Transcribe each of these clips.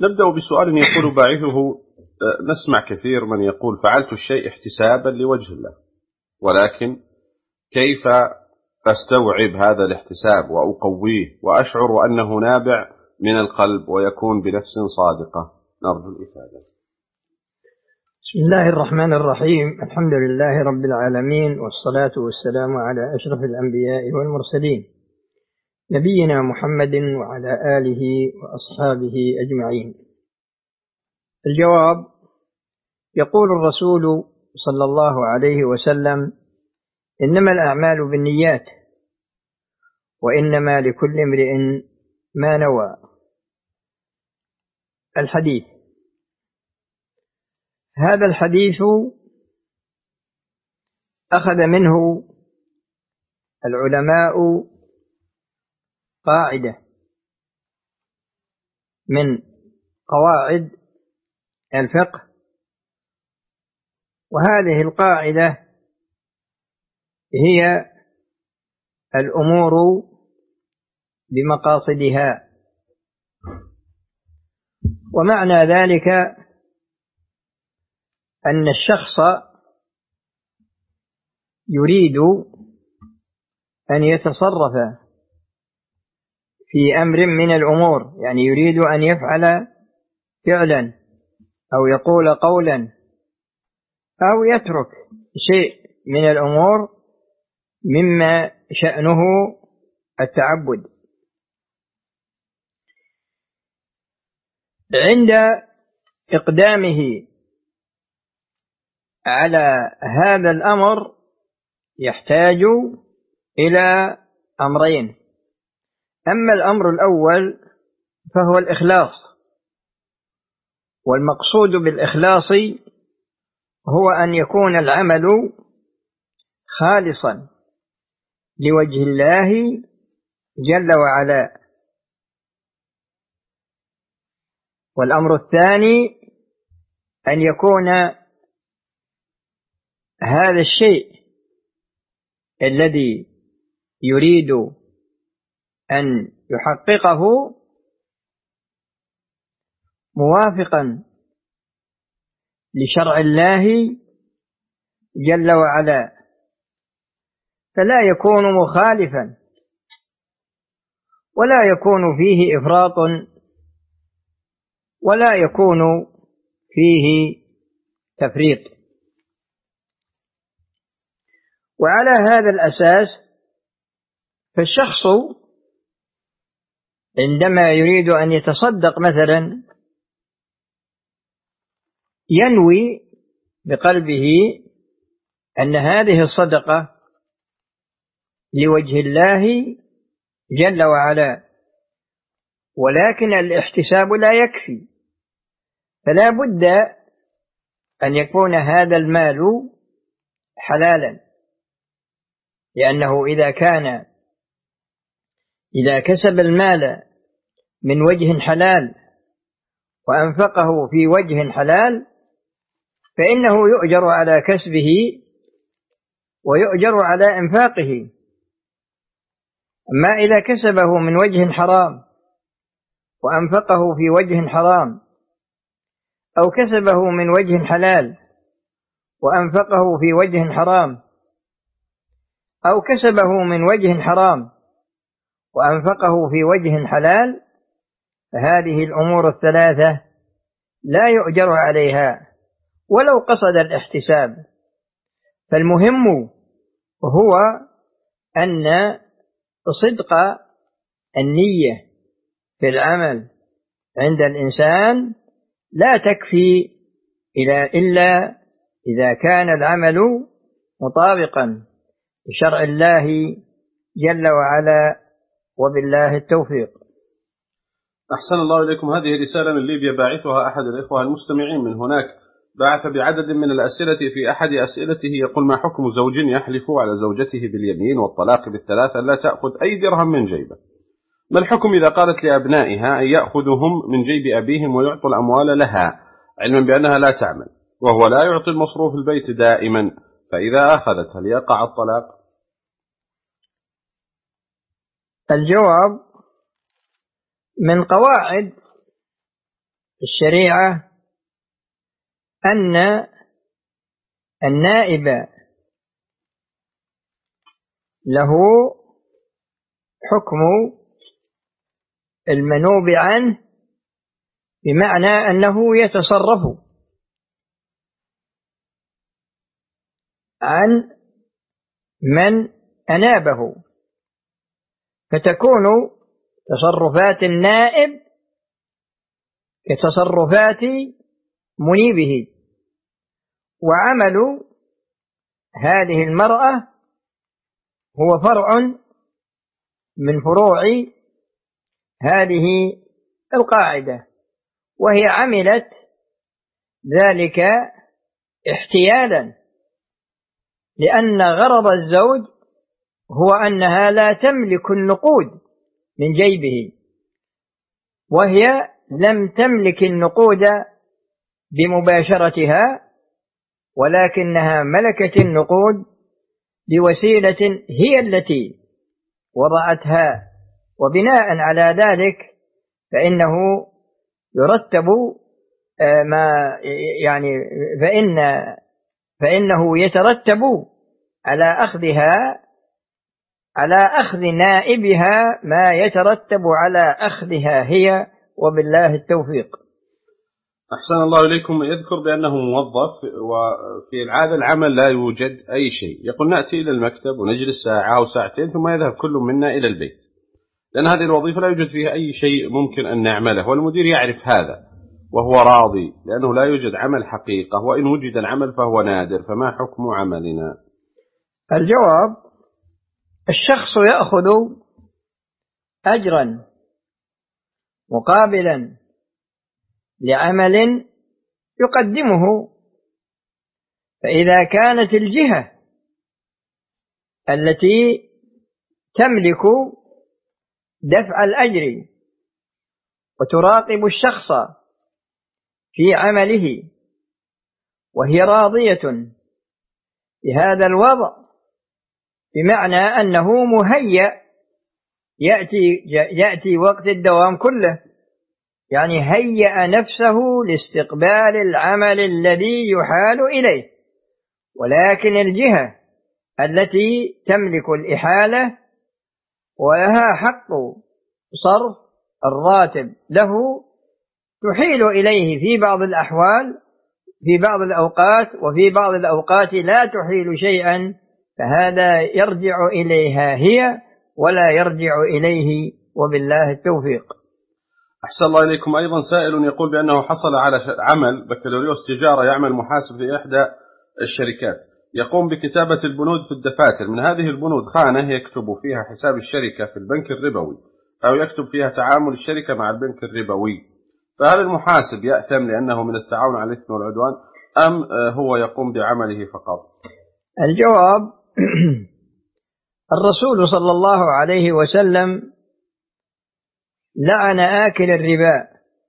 نبدأ بسؤال يقول باعثه: نسمع كثير من يقول فعلت الشيء احتسابا لوجه الله، ولكن كيف أستوعب هذا الاحتساب وأقويه وأشعر أنه نابع من القلب ويكون بنفس صادقة؟ نرجو الإفادة. بسم الله الرحمن الرحيم. الحمد لله رب العالمين، والصلاة والسلام على أشرف الأنبياء والمرسلين، نبينا محمد وعلى آله وأصحابه أجمعين. الجواب: يقول الرسول صلى الله عليه وسلم: إنما الأعمال بالنيات، وإنما لكل امرئ ما نوى. الحديث. هذا الحديث أخذ منه العلماء قاعدة من قواعد الفقه، وهذه القاعدة هي الأمور بمقاصدها. ومعنى ذلك أن الشخص يريد أن يتصرف في أمر من الأمور، يعني يريد أن يفعل فعلا أو يقول قولا أو يترك شيء من الأمور مما شأنه التعبد. عند إقدامه على هذا الأمر يحتاج إلى أمرين: أما الأمر الأول فهو الإخلاص، والمقصود بالإخلاص هو أن يكون العمل خالصا لوجه الله جل وعلا. والأمر الثاني أن يكون هذا الشيء الذي يريد أن يحققه موافقا لشرع الله جل وعلا، فلا يكون مخالفا ولا يكون فيه إفراط ولا يكون فيه تفريط. وعلى هذا الأساس فالشخص عندما يريد أن يتصدق مثلا ينوي بقلبه أن هذه الصدقة لوجه الله جل وعلا، ولكن الاحتساب لا يكفي، فلا بد أن يكون هذا المال حلالا، لأنه إذا كسب المال من وجه حلال وأنفقه في وجه حلال فإنه يؤجر على كسبه ويؤجر على إنفاقه. أما إذا كسبه من وجه حرام وأنفقه في وجه حرام، أو كسبه من وجه حلال وأنفقه في وجه حرام، أو كسبه من وجه حرام وأنفقه في وجه حلال، فهذه الأمور الثلاثة لا يؤجر عليها ولو قصد الاحتساب. فالمهم هو أن صدق النية في العمل عند الإنسان لا تكفي إلا إذا كان العمل مطابقا لشرع الله جل وعلا، وبالله التوفيق. أحسن الله إليكم. هذه رسالة من ليبيا باعثها أحد الإخوة المستمعين من هناك، بعث بعدد من الأسئلة. في أحد أسئلته يقول: ما حكم زوج يحلف على زوجته باليمين والطلاق بالثلاثة لا تأخذ أي درهم من جيبه؟ ما الحكم إذا قالت لأبنائها أن يأخذهم من جيب أبيهم ويعطوا الأموال لها، علما بأنها لا تعمل وهو لا يعطي المصروف البيت دائما، فإذا أخذت هل يقع الطلاق؟ الجواب: من قواعد الشريعة أن النائب له حكم المنوب عنه، بمعنى أنه يتصرف عن من أنابه، فتكون تصرفات النائب كتصرفات منيبه. وعمل هذه المرأة هو فرع من فروع هذه القاعدة، وهي عملت ذلك احتيالا، لأن غرض الزوج هو أنها لا تملك النقود من جيبه، وهي لم تملك النقود بمباشرتها، ولكنها ملكت النقود بوسيلة هي التي وضعتها، وبناء على ذلك فإنه يرتب فإنه يترتب على أخذ نائبها ما يترتب على أخذها هي، وبالله التوفيق. أحسن الله إليكم. يذكر بأنه موظف وفي العادة العمل لا يوجد أي شيء، يقول نأتي إلى المكتب ونجلس ساعة أو ساعتين ثم يذهب كل منا إلى البيت، لأن هذه الوظيفة لا يوجد فيها أي شيء ممكن أن نعمله، والمدير يعرف هذا وهو راضي، لأنه لا يوجد عمل حقيقة، وإن وجد العمل فهو نادر، فما حكم عملنا؟ الجواب: الشخص يأخذ أجرا مقابلا لعمل يقدمه، فإذا كانت الجهة التي تملك دفع الأجر وتراقب الشخص في عمله وهي راضية بهذا الوضع، بمعنى أنه مهيأ يأتي وقت الدوام كله، يعني هيأ نفسه لاستقبال العمل الذي يحال إليه، ولكن الجهة التي تملك الإحالة ولها حق صرف الراتب له تحيل إليه في بعض الأحوال في بعض الأوقات، وفي بعض الأوقات لا تحيل شيئا، فهذا يرجع إليها هي ولا يرجع إليه، وبالله التوفيق. أحسن الله إليكم. أيضا سائل يقول بأنه حصل على عمل بكالوريوس تجارة، يعمل محاسب في إحدى الشركات، يقوم بكتابة البنود في الدفاتر، من هذه البنود خانة يكتب فيها حساب الشركة في البنك الربوي، أو يكتب فيها تعامل الشركة مع البنك الربوي، فهل المحاسب يأثم لأنه من التعاون على الإثم والعدوان، أم هو يقوم بعمله فقط؟ الجواب: الرسول صلى الله عليه وسلم لعن آكل الربا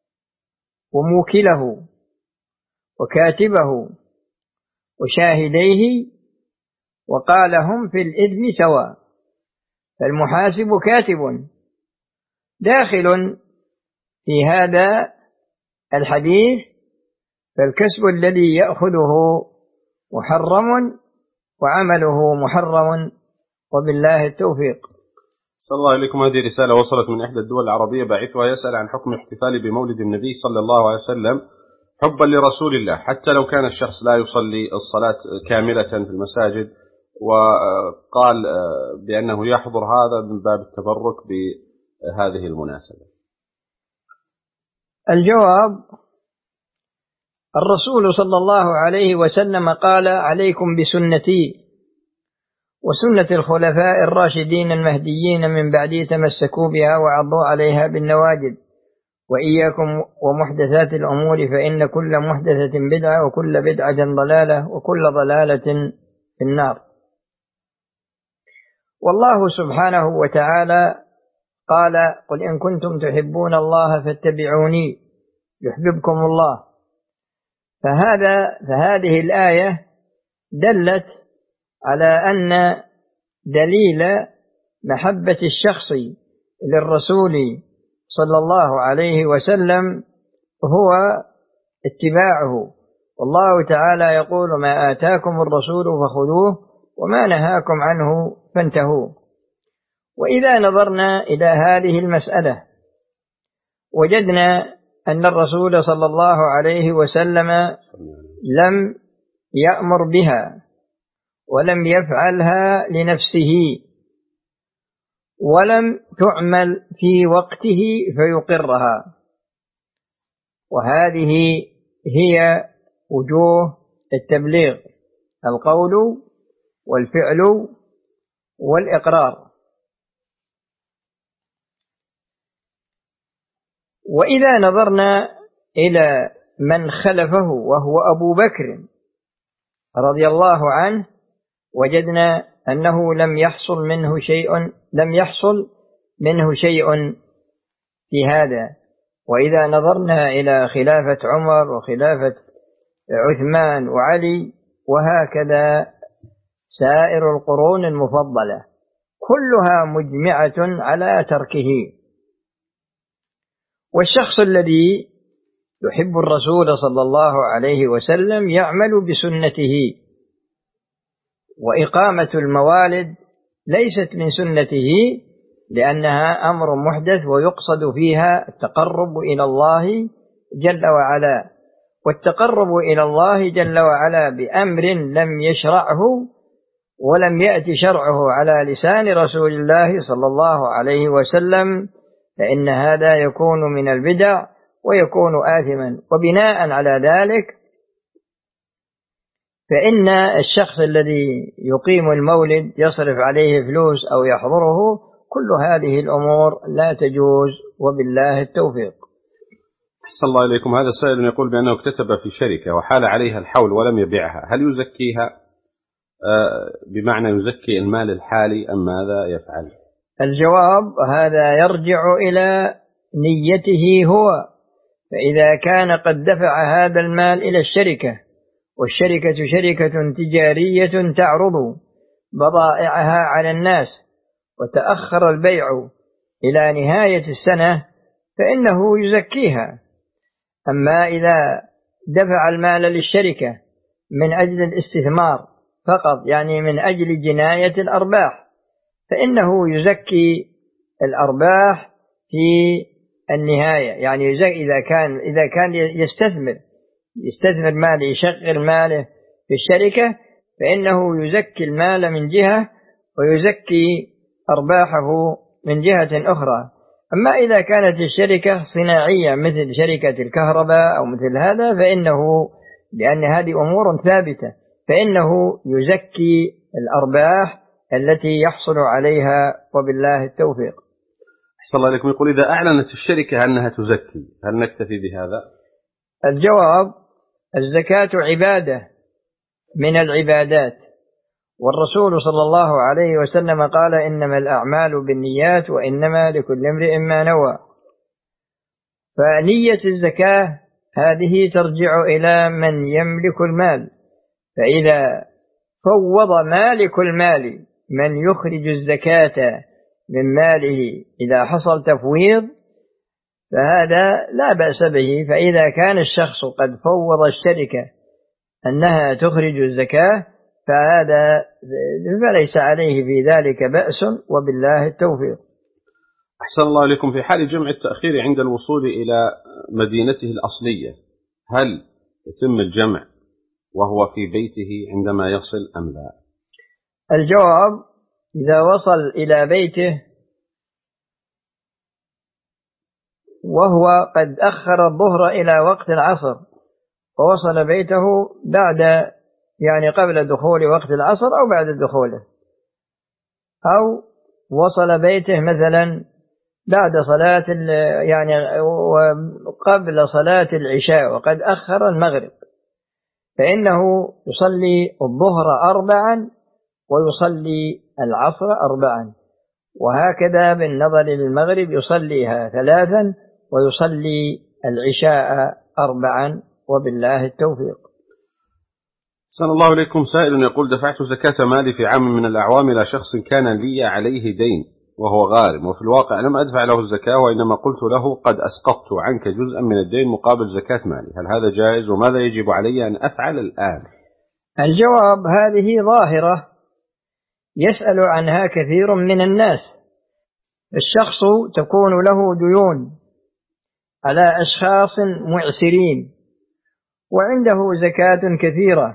وموكله وكاتبه وشاهديه، وقال: هم في الإثم سواء. فالمحاسب كاتب داخل في هذا الحديث، فالكسب الذي يأخذه محرم وعمله محرم، وبالله التوفيق. صلى الله عليكم. هذه رسالة وصلت من إحدى الدول العربية، باعثها يسأل عن حكم الاحتفال بمولد النبي صلى الله عليه وسلم حبا لرسول الله، حتى لو كان الشخص لا يصلي الصلاة كاملة في المساجد، وقال بأنه يحضر هذا من باب التبرك بهذه المناسبة. الجواب: الرسول صلى الله عليه وسلم قال: عليكم بسنتي وسنة الخلفاء الراشدين المهديين من بعدي، تمسكوا بها وعضوا عليها بالنواجذ، وإياكم ومحدثات الأمور، فإن كل محدثة بدعة وكل بدعة ضلالة وكل ضلالة في النار. والله سبحانه وتعالى قال: قل إن كنتم تحبون الله فاتبعوني يحببكم الله. فهذه الآية دلت على أن دليل محبة الشخص للرسول صلى الله عليه وسلم هو اتباعه. والله تعالى يقول: ما آتاكم الرسول فخذوه وما نهاكم عنه فانتهوا. وإذا نظرنا إلى هذه المسألة وجدنا أن الرسول صلى الله عليه وسلم لم يأمر بها ولم يفعلها لنفسه ولم تعمل في وقته فيقرها. وهذه هي وجوه التبليغ: القول والفعل والإقرار. وإذا نظرنا إلى من خلفه وهو أبو بكر رضي الله عنه وجدنا أنه لم يحصل منه شيء في هذا. وإذا نظرنا إلى خلافة عمر وخلافة عثمان وعلي وهكذا سائر القرون المفضلة كلها مجمعة على تركه. والشخص الذي يحب الرسول صلى الله عليه وسلم يعمل بسنته. وإقامة الموالد ليست من سنته لأنها أمر محدث ويقصد فيها التقرب إلى الله جل وعلا، والتقرب إلى الله جل وعلا بأمر لم يشرعه ولم يأتي شرعه على لسان رسول الله صلى الله عليه وسلم، فإن هذا يكون من البدع ويكون آثما. وبناء على ذلك فإن الشخص الذي يقيم المولد يصرف عليه فلوس أو يحضره، كل هذه الأمور لا تجوز، وبالله التوفيق. أحسن الله إليكم. هذا سائل يقول بأنه اكتتب في شركة وحال عليها الحول ولم يبيعها، هل يزكيها؟ بمعنى يزكي المال الحالي أم ماذا يفعل؟ الجواب: هذا يرجع إلى نيته هو. فإذا كان قد دفع هذا المال إلى الشركة، والشركة شركة تجارية تعرض بضائعها على الناس وتأخر البيع إلى نهاية السنة، فإنه يزكيها. أما إذا دفع المال للشركة من أجل الاستثمار فقط، يعني من أجل جناية الأرباح، فإنه يزكي الأرباح في النهاية. يعني إذا كان يستثمر ماله، يشغل ماله في الشركة، فإنه يزكي المال من جهة ويزكي أرباحه من جهة أخرى. أما إذا كانت الشركة صناعية مثل شركة الكهرباء أو مثل هذا، فإنه لأن هذه أمور ثابتة فإنه يزكي الأرباح التي يحصل عليها، وبالله التوفيق. أحسن الله عليكم. يقول: إذا أعلنت الشركة أنها تزكي هل نكتفي بهذا؟ الجواب: الزكاة عبادة من العبادات، والرسول صلى الله عليه وسلم قال: إنما الأعمال بالنيات وإنما لكل امرئ ما نوى. فنية الزكاة هذه ترجع إلى من يملك المال، فإذا فوض مالك المال من يخرج الزكاة من ماله إذا حصل تفويض فهذا لا بأس به. فإذا كان الشخص قد فوض الشركة أنها تخرج الزكاة فهذا فليس عليه في ذلك بأس، وبالله التوفيق. أحسن الله إليكم. في حال جمع التأخير عند الوصول إلى مدينته الأصلية هل يتم الجمع وهو في بيته عندما يصل أم لا؟ الجواب: إذا وصل إلى بيته وهو قد أخر الظهر إلى وقت العصر ووصل بيته قبل دخول وقت العصر أو بعد دخوله، أو وصل بيته مثلا بعد صلاة قبل صلاة العشاء وقد أخر المغرب، فإنه يصلي الظهر 4 ويصلي العصر 4، وهكذا بالنظر للمغرب يصليها 3 ويصلي العشاء 4، وبالله التوفيق. أحسن الله إليكم. سائل يقول: دفعت زكاة مالي في عام من الأعوام إلى شخص كان لي عليه دين وهو غارم، وفي الواقع لم أدفع له الزكاة وإنما قلت له قد أسقطت عنك جزءا من الدين مقابل زكاة مالي، هل هذا جائز وماذا يجب علي أن أفعل الآن؟ الجواب: هذه ظاهرة يسأل عنها كثير من الناس. الشخص تكون له ديون على أشخاص معسرين وعنده زكاة كثيرة،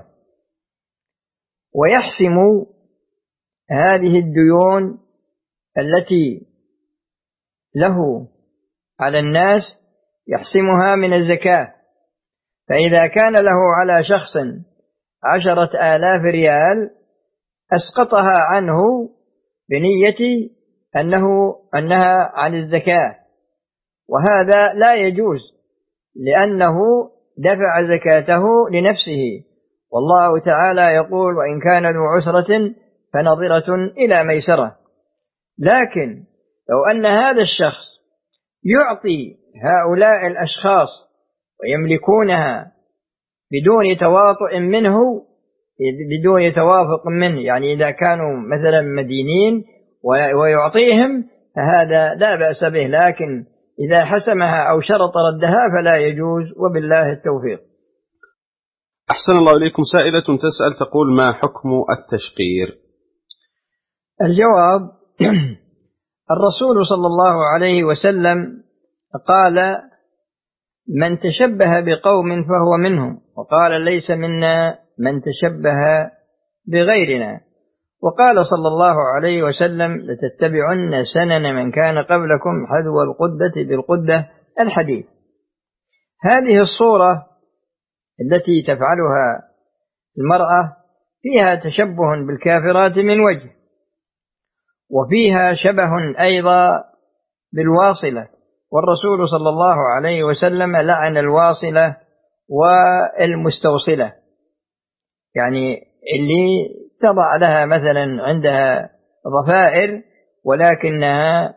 ويحسم هذه الديون التي له على الناس يحسمها من الزكاة. فإذا كان له على شخص 10,000 ريال أسقطها عنه بنية أنها عن الزكاة، وهذا لا يجوز لأنه دفع زكاته لنفسه، والله تعالى يقول: وإن كان ذو عسرة فنظرة إلى ميسرة. لكن لو أن هذا الشخص يعطي هؤلاء الأشخاص ويملكونها بدون تواطؤ منه، بدون توافق منه، يعني إذا كانوا مثلا مدينين ويعطيهم فهذا لا بأس به، لكن إذا حسمها أو شرط ردها فلا يجوز، وبالله التوفيق. أحسن الله إليكم. سائلة تسأل تقول: ما حكم التشقير؟ الجواب: الرسول صلى الله عليه وسلم قال: من تشبه بقوم فهو منهم، وقال: ليس منا من تشبه بغيرنا، وقال صلى الله عليه وسلم: لتتبعن سنن من كان قبلكم حذو القدة بالقدة، الحديث. هذه الصورة التي تفعلها المرأة فيها تشبه بالكافرات من وجه، وفيها شبه أيضا بالواصلة، والرسول صلى الله عليه وسلم لعن الواصلة والمستوصلة، يعني اللي تضع لها مثلا عندها ضفائر ولكنها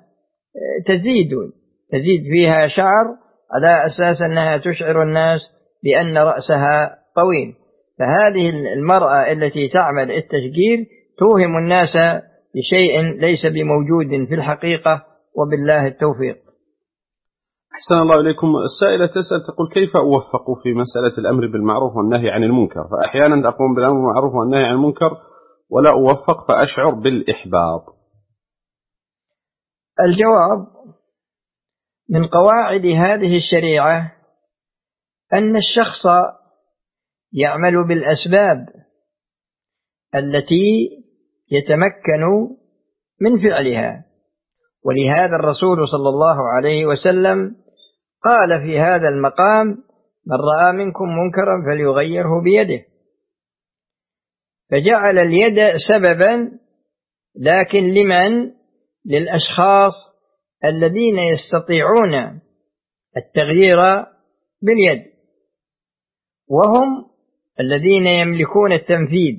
تزيد فيها شعر على أساس أنها تشعر الناس بأن رأسها طويل. فهذه المرأة التي تعمل التشجير توهم الناس بشيء ليس بموجود في الحقيقة، وبالله التوفيق. أحسن الله إليكم. السائلة تسأل تقول: كيف أوفق في مسألة الأمر بالمعروف والنهي عن المنكر؟ فأحيانا أقوم بالأمر بالمعروف والنهي عن المنكر ولا أوفق فأشعر بالإحباط. الجواب: من قواعد هذه الشريعة أن الشخص يعمل بالأسباب التي يتمكن من فعلها، ولهذا الرسول صلى الله عليه وسلم قال في هذا المقام: من رأى منكم منكرا فليغيره بيده. فجعل اليد سببا، لكن لمن؟ للأشخاص الذين يستطيعون التغيير باليد، وهم الذين يملكون التنفيذ.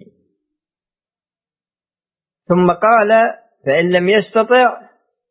ثم قال: فإن لم يستطع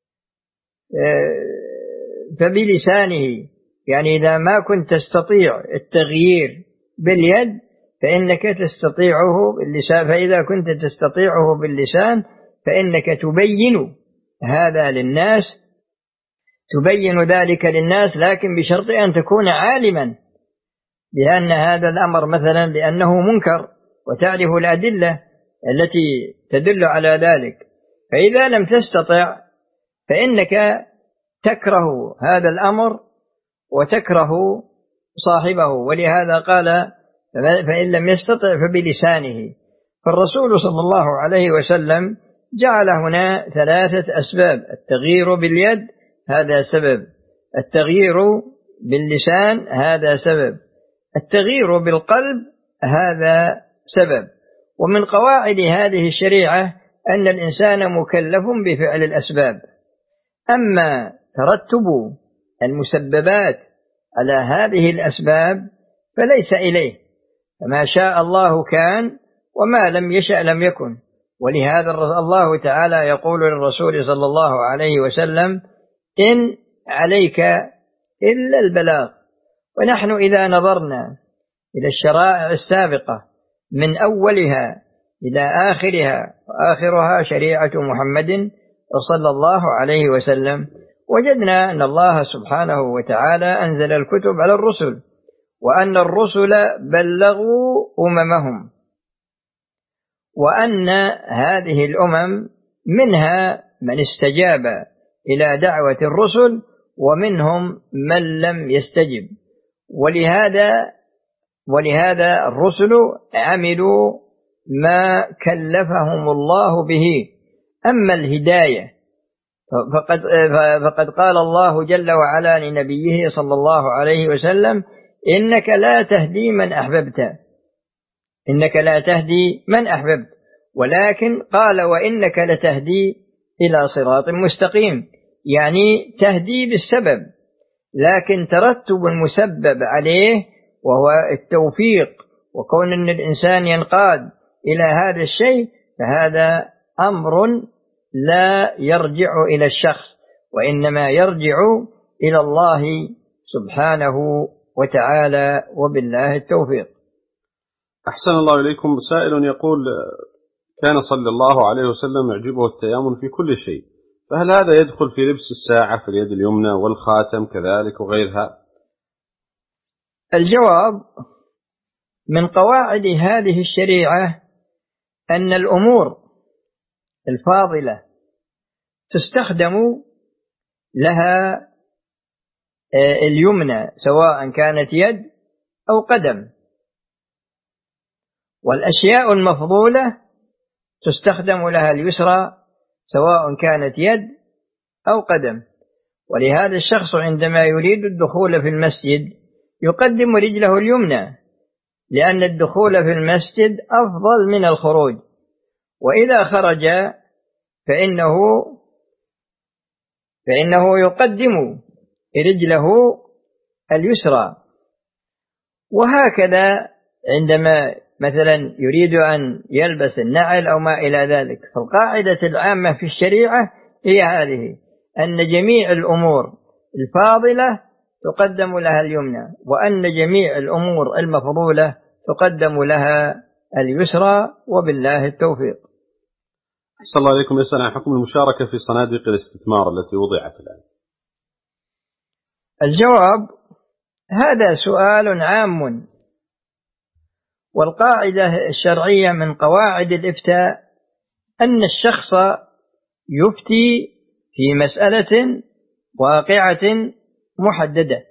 فبلسانه، يعني إذا ما كنت تستطيع التغيير باليد فإنك تستطيعه باللسان، فإذا كنت تستطيعه باللسان فإنك تبين هذا للناس، تبين ذلك للناس، لكن بشرط أن تكون عالما بأن هذا الأمر مثلا لأنه منكر، وتعرف الأدلة التي تدل على ذلك. فإذا لم تستطع فإنك تكره هذا الأمر وتكره صاحبه، ولهذا قال: فإن لم يستطع فبلسانه. فالرسول صلى الله عليه وسلم جعل هنا 3 أسباب: التغيير باليد هذا سبب، التغيير باللسان هذا سبب، التغيير بالقلب هذا سبب. ومن قواعد هذه الشريعة أن الإنسان مكلف بفعل الأسباب، أما ترتب المسببات على هذه الأسباب فليس إليه، فما شاء الله كان وما لم يشأ لم يكن. ولهذا الله تعالى يقول للرسول صلى الله عليه وسلم: إن عليك إلا البلاغ. ونحن إذا نظرنا إلى الشرائع السابقة من أولها إلى آخرها، وآخرها شريعة محمد صلى الله عليه وسلم، وجدنا أن الله سبحانه وتعالى أنزل الكتب على الرسل، وأن الرسل بلغوا أممهم، وأن هذه الأمم منها من استجاب إلى دعوة الرسل ومنهم من لم يستجب، ولهذا الرسل عملوا ما كلفهم الله به. أما الهداية فقد قال الله جل وعلا لنبيه صلى الله عليه وسلم: إنك لا تهدي من أحببت، إنك لا تهدي من أحببت، ولكن قال: وإنك لتهدي إلى صراط مستقيم، يعني تهدي بالسبب، لكن ترتب المسبب عليه وهو التوفيق، وكون أن الإنسان ينقاد إلى هذا الشيء، فهذا أمر لا يرجع إلى الشخص، وإنما يرجع إلى الله سبحانه وتعالى، وبالله التوفيق. أحسن الله إليكم. سائل يقول: كان صلى الله عليه وسلم يعجبه التيامن في كل شيء، فهل هذا يدخل في لبس الساعة في اليد اليمنى والخاتم كذلك وغيرها؟ الجواب: من قواعد هذه الشريعة أن الأمور الفاضلة تستخدم لها اليمنى سواء كانت يد أو قدم، والأشياء المفضولة تستخدم لها اليسرى سواء كانت يد أو قدم. ولهذا الشخص عندما يريد الدخول في المسجد يقدم رجله اليمنى، لأن الدخول في المسجد أفضل من الخروج، وإذا خرج فإنه يقدم رجله اليسرى. وهكذا عندما مثلا يريد أن يلبس النعل أو ما إلى ذلك، فالقاعدة العامة في الشريعة هي هذه: أن جميع الأمور الفاضلة تقدم لها اليمنى، وأن جميع الأمور المفضولة تقدم لها اليسرى، وبالله التوفيق. أحسن الله عليكم. يسأل عن حكم المشاركة في صناديق الاستثمار التي وضعت الآن. الجواب: هذا سؤال عام، والقاعدة الشرعية من قواعد الإفتاء أن الشخص يفتي في مسألة واقعة محددة،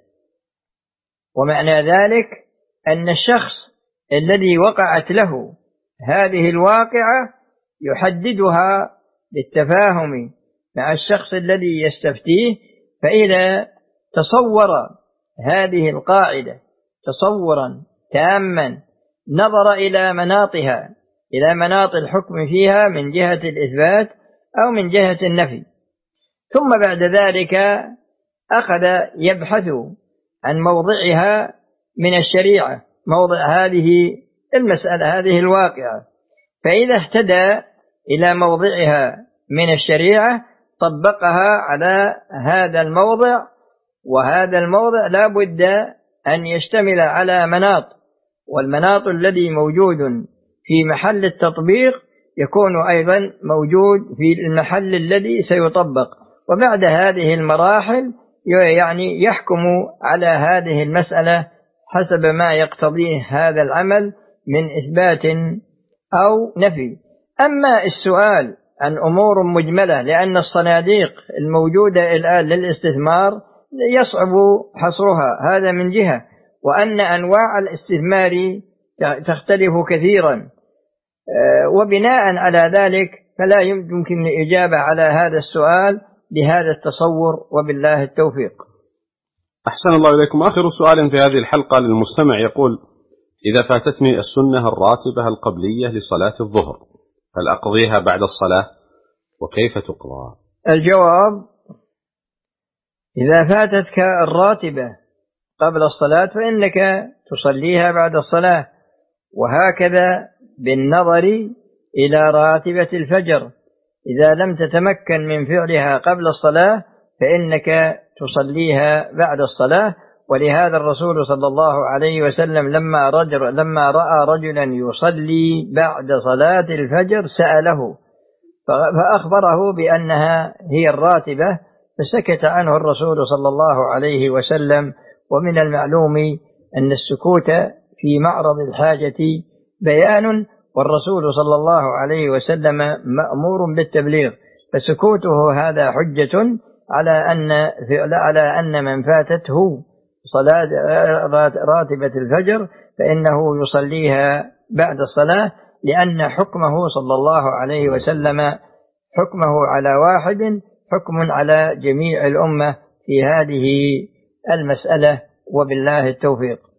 ومعنى ذلك أن الشخص الذي وقعت له هذه الواقعة يحددها بالتفاهم مع الشخص الذي يستفتيه، فإذا تصور هذه القاعدة تصورا تاما نظر إلى مناطها، إلى مناط الحكم فيها من جهة الإثبات أو من جهة النفي، ثم بعد ذلك أخذ يبحث عن موضعها من الشريعة، موضع هذه المسألة، هذه الواقعة، فإذا اهتدى إلى موضعها من الشريعة طبقها على هذا الموضع، وهذا الموضع لا بد أن يشتمل على مناط، والمناط الذي موجود في محل التطبيق يكون أيضا موجود في المحل الذي سيطبق، وبعد هذه المراحل يعني يحكم على هذه المسألة حسب ما يقتضيه هذا العمل من إثبات أو نفي. أما السؤال عن أمور مجملة، لأن الصناديق الموجودة الآن للاستثمار يصعب حصرها، هذا من جهة، وأن أنواع الاستثمار تختلف كثيرا، وبناء على ذلك فلا يمكن الإجابة على هذا السؤال بهذا التصور، وبالله التوفيق. أحسن الله إليكم. آخر سؤال في هذه الحلقة للمستمع يقول: إذا فاتتني السنة الراتبة القبلية لصلاة الظهر، هل أقضيها بعد الصلاة؟ وكيف تقضى؟ الجواب: إذا فاتتك الراتبة قبل الصلاة فإنك تصليها بعد الصلاة، وهكذا بالنظر إلى راتبة الفجر، إذا لم تتمكن من فعلها قبل الصلاة فإنك تصليها بعد الصلاة. ولهذا الرسول صلى الله عليه وسلم لما رأى رجلا يصلي بعد صلاة الفجر سأله فأخبره بأنها هي الراتبة، فسكت عنه الرسول صلى الله عليه وسلم. ومن المعلوم أن السكوت في معرض الحاجة بيان، والرسول صلى الله عليه وسلم مأمور بالتبليغ، فسكوته هذا حجة على أن من فاتته صلاة راتبة الفجر فإنه يصليها بعد الصلاة، لأن حكمه صلى الله عليه وسلم حكمه على واحد حكم على جميع الأمة في هذه المسألة، وبالله التوفيق.